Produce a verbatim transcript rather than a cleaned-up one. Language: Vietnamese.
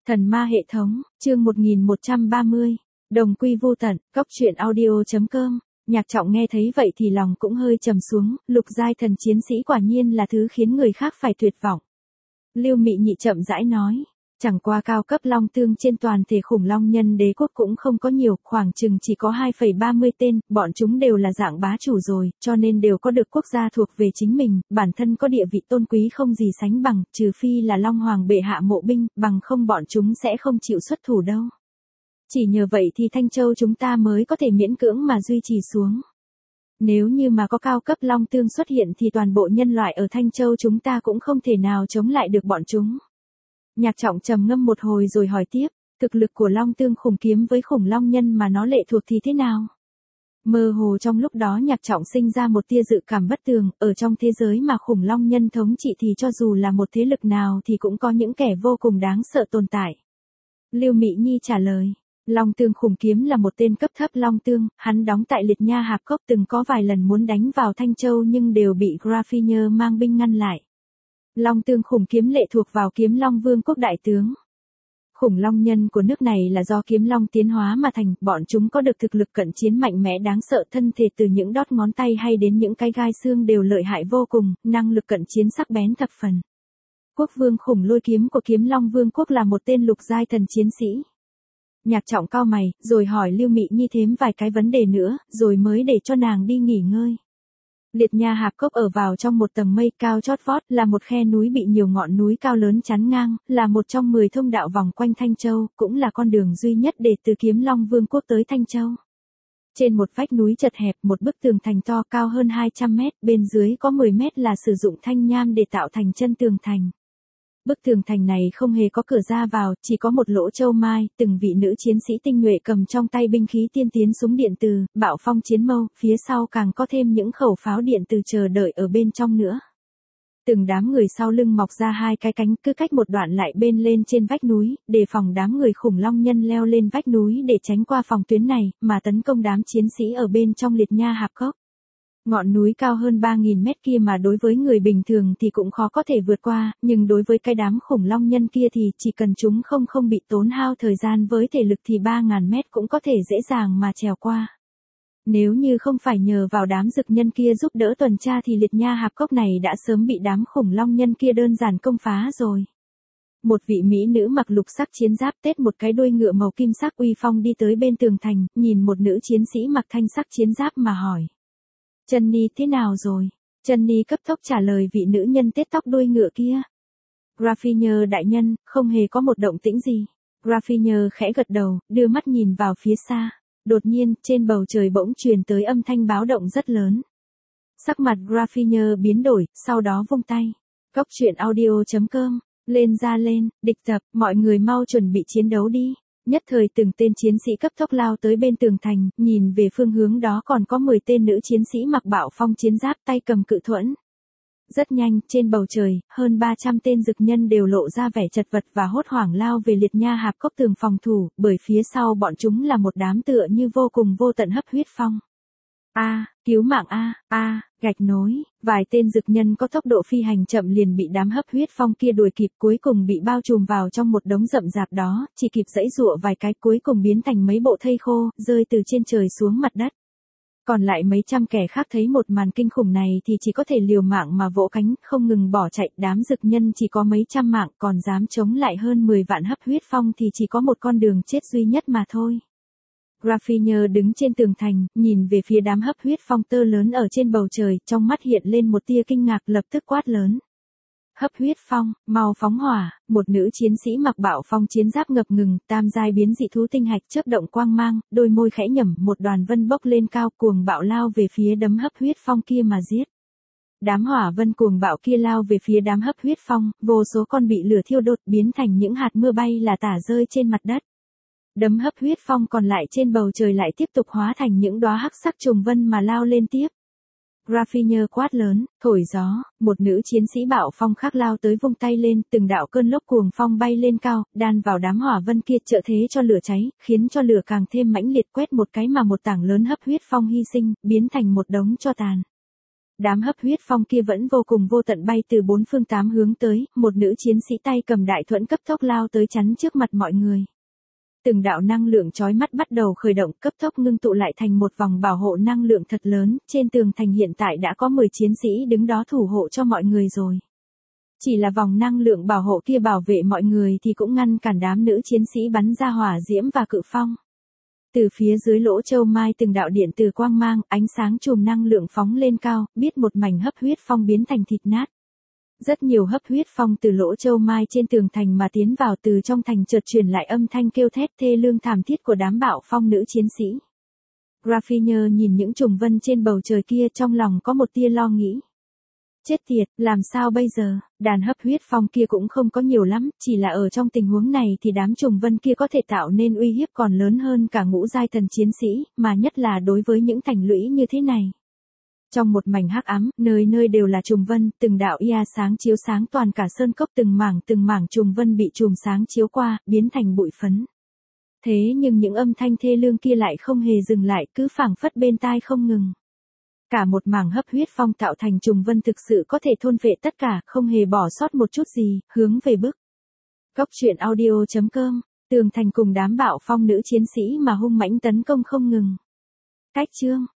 Thần ma hệ thống, chương một nghìn một trăm ba mươi, đồng quy vô tận, cóc truyện audio chấm com. Nhạc Trọng nghe thấy vậy thì lòng cũng hơi trầm xuống, lục giai thần chiến sĩ quả nhiên là thứ khiến người khác phải tuyệt vọng. Lưu Mị Nhị chậm rãi nói, chẳng qua cao cấp long tương trên toàn thể khủng long nhân đế quốc cũng không có nhiều, khoảng chừng chỉ có hai phẩy ba mươi tên, bọn chúng đều là dạng bá chủ rồi, cho nên đều có được quốc gia thuộc về chính mình, bản thân có địa vị tôn quý không gì sánh bằng, trừ phi là Long Hoàng bệ hạ mộ binh, bằng không bọn chúng sẽ không chịu xuất thủ đâu. Chỉ nhờ vậy thì Thanh Châu chúng ta mới có thể miễn cưỡng mà duy trì xuống. Nếu như mà có cao cấp long tương xuất hiện thì toàn bộ nhân loại ở Thanh Châu chúng ta cũng không thể nào chống lại được bọn chúng. Nhạc Trọng trầm ngâm một hồi rồi hỏi tiếp, thực lực của long tương khủng kiếm với khủng long nhân mà nó lệ thuộc thì thế nào? Mơ hồ trong lúc đó Nhạc Trọng sinh ra một tia dự cảm bất tường, ở trong thế giới mà khủng long nhân thống trị thì cho dù là một thế lực nào thì cũng có những kẻ vô cùng đáng sợ tồn tại. Lưu Mị Nhi trả lời, Long Tương khủng kiếm là một tên cấp thấp long tương, hắn đóng tại Liệt Nha Hạp Cốc, từng có vài lần muốn đánh vào Thanh Châu nhưng đều bị Graffinger mang binh ngăn lại. Long Tương khủng kiếm lệ thuộc vào Kiếm Long Vương quốc đại tướng. Khủng long nhân của nước này là do kiếm long tiến hóa mà thành, bọn chúng có được thực lực cận chiến mạnh mẽ đáng sợ, thân thể từ những đốt ngón tay hay đến những cái gai xương đều lợi hại vô cùng, năng lực cận chiến sắc bén thập phần. Quốc vương khủng lôi kiếm của Kiếm Long Vương quốc là một tên lục giai thần chiến sĩ. Nhạc Trọng cau mày, rồi hỏi Lưu Mị Nhi thêm vài cái vấn đề nữa, rồi mới để cho nàng đi nghỉ ngơi. Liệt Nha Hạp Cốc ở vào trong một tầng mây cao chót vót, là một khe núi bị nhiều ngọn núi cao lớn chắn ngang, là một trong mười thông đạo vòng quanh Thanh Châu, cũng là con đường duy nhất để từ Kiếm Long Vương quốc tới Thanh Châu. Trên một vách núi chật hẹp, một bức tường thành to cao hơn hai trăm mét, bên dưới có mười mét là sử dụng thanh nham để tạo thành chân tường thành. Bức tường thành này không hề có cửa ra vào, chỉ có một lỗ châu mai, từng vị nữ chiến sĩ tinh nhuệ cầm trong tay binh khí tiên tiến súng điện từ, bạo phong chiến mâu, phía sau càng có thêm những khẩu pháo điện từ chờ đợi ở bên trong nữa. Từng đám người sau lưng mọc ra hai cái cánh, cứ cách một đoạn lại bên lên trên vách núi, đề phòng đám người khủng long nhân leo lên vách núi để tránh qua phòng tuyến này, mà tấn công đám chiến sĩ ở bên trong Liệt Nha Hạp Cốc. Ngọn núi cao hơn ba nghìn mét kia mà đối với người bình thường thì cũng khó có thể vượt qua, nhưng đối với cái đám khủng long nhân kia thì chỉ cần chúng không không bị tốn hao thời gian với thể lực thì ba nghìn mét cũng có thể dễ dàng mà trèo qua. Nếu như không phải nhờ vào đám dực nhân kia giúp đỡ tuần tra thì Liệt Nha Hạp Cốc này đã sớm bị đám khủng long nhân kia đơn giản công phá rồi. Một vị mỹ nữ mặc lục sắc chiến giáp tết một cái đuôi ngựa màu kim sắc uy phong đi tới bên tường thành, nhìn một nữ chiến sĩ mặc thanh sắc chiến giáp mà hỏi. Jenny thế nào rồi? Jenny cấp tốc trả lời vị nữ nhân tết tóc đuôi ngựa kia. Graffinger đại nhân, không hề có một động tĩnh gì. Graffinger khẽ gật đầu, đưa mắt nhìn vào phía xa. Đột nhiên, trên bầu trời bỗng truyền tới âm thanh báo động rất lớn. Sắc mặt Graffinger biến đổi, sau đó vung tay. Cóc truyện audio chấm com, lên ra lên, địch tập, mọi người mau chuẩn bị chiến đấu đi. Nhất thời từng tên chiến sĩ cấp tốc lao tới bên tường thành, nhìn về phương hướng đó còn có mười tên nữ chiến sĩ mặc bạo phong chiến giáp tay cầm cự thuẫn. Rất nhanh, trên bầu trời, hơn ba trăm tên dực nhân đều lộ ra vẻ chật vật và hốt hoảng lao về Liệt Nha Hạp Cốc tường phòng thủ, bởi phía sau bọn chúng là một đám tựa như vô cùng vô tận hấp huyết phong. A, cứu mạng a, a, gạch nối, vài tên dực nhân có tốc độ phi hành chậm liền bị đám hấp huyết phong kia đuổi kịp, cuối cùng bị bao trùm vào trong một đống rậm rạp đó, chỉ kịp giãy giụa vài cái cuối cùng biến thành mấy bộ thây khô, rơi từ trên trời xuống mặt đất. Còn lại mấy trăm kẻ khác thấy một màn kinh khủng này thì chỉ có thể liều mạng mà vỗ cánh, không ngừng bỏ chạy, đám dực nhân chỉ có mấy trăm mạng, còn dám chống lại hơn mười vạn hấp huyết phong thì chỉ có một con đường chết duy nhất mà thôi. Graffinger đứng trên tường thành, nhìn về phía đám hấp huyết phong tơ lớn ở trên bầu trời, trong mắt hiện lên một tia kinh ngạc, lập tức quát lớn. Hấp huyết phong, mau phóng hỏa, một nữ chiến sĩ mặc bạo phong chiến giáp ngập ngừng, tam giai biến dị thú tinh hạch chớp động quang mang, đôi môi khẽ nhẩm, một đoàn vân bốc lên cao cuồng bạo lao về phía đám hấp huyết phong kia mà giết. Đám hỏa vân cuồng bạo kia lao về phía đám hấp huyết phong, vô số con bị lửa thiêu đốt biến thành những hạt mưa bay là tả rơi trên mặt đất. Đấm hấp huyết phong còn lại trên bầu trời lại tiếp tục hóa thành những đóa hắc sắc trùng vân mà lao lên tiếp. Graffinger quát lớn, thổi gió, một nữ chiến sĩ bạo phong khác lao tới vung tay lên, từng đạo cơn lốc cuồng phong bay lên cao, đan vào đám hỏa vân kia trợ thế cho lửa cháy, khiến cho lửa càng thêm mãnh liệt, quét một cái mà một tảng lớn hấp huyết phong hy sinh, biến thành một đống tro tàn. Đám hấp huyết phong kia vẫn vô cùng vô tận bay từ bốn phương tám hướng tới, một nữ chiến sĩ tay cầm đại thuẫn cấp tốc lao tới chắn trước mặt mọi người. Từng đạo năng lượng chói mắt bắt đầu khởi động, cấp tốc ngưng tụ lại thành một vòng bảo hộ năng lượng thật lớn, trên tường thành hiện tại đã có mười chiến sĩ đứng đó thủ hộ cho mọi người rồi. Chỉ là vòng năng lượng bảo hộ kia bảo vệ mọi người thì cũng ngăn cản đám nữ chiến sĩ bắn ra hỏa diễm và cự phong. Từ phía dưới lỗ châu mai từng đạo điện từ quang mang, ánh sáng chùm năng lượng phóng lên cao, biết một mảnh hấp huyết phong biến thành thịt nát. Rất nhiều hấp huyết phong từ lỗ châu mai trên tường thành mà tiến vào, từ trong thành chợt truyền lại âm thanh kêu thét thê lương thảm thiết của đám bạo phong nữ chiến sĩ. Graffinger nhìn những trùng vân trên bầu trời kia, trong lòng có một tia lo nghĩ. Chết tiệt, làm sao bây giờ, đàn hấp huyết phong kia cũng không có nhiều lắm, chỉ là ở trong tình huống này thì đám trùng vân kia có thể tạo nên uy hiếp còn lớn hơn cả ngũ giai thần chiến sĩ, mà nhất là đối với những thành lũy như thế này. Trong một mảnh hắc ám, nơi nơi đều là trùng vân, từng đạo ia sáng chiếu sáng toàn cả sơn cốc, từng mảng từng mảng trùng vân bị chùm sáng chiếu qua, biến thành bụi phấn. Thế nhưng những âm thanh thê lương kia lại không hề dừng lại, cứ phảng phất bên tai không ngừng. Cả một mảng hấp huyết phong tạo thành trùng vân thực sự có thể thôn vệ tất cả, không hề bỏ sót một chút gì, hướng về bức. Góc truyện audio chấm com, tường thành cùng đám bạo phong nữ chiến sĩ mà hung mãnh tấn công không ngừng. Cách chương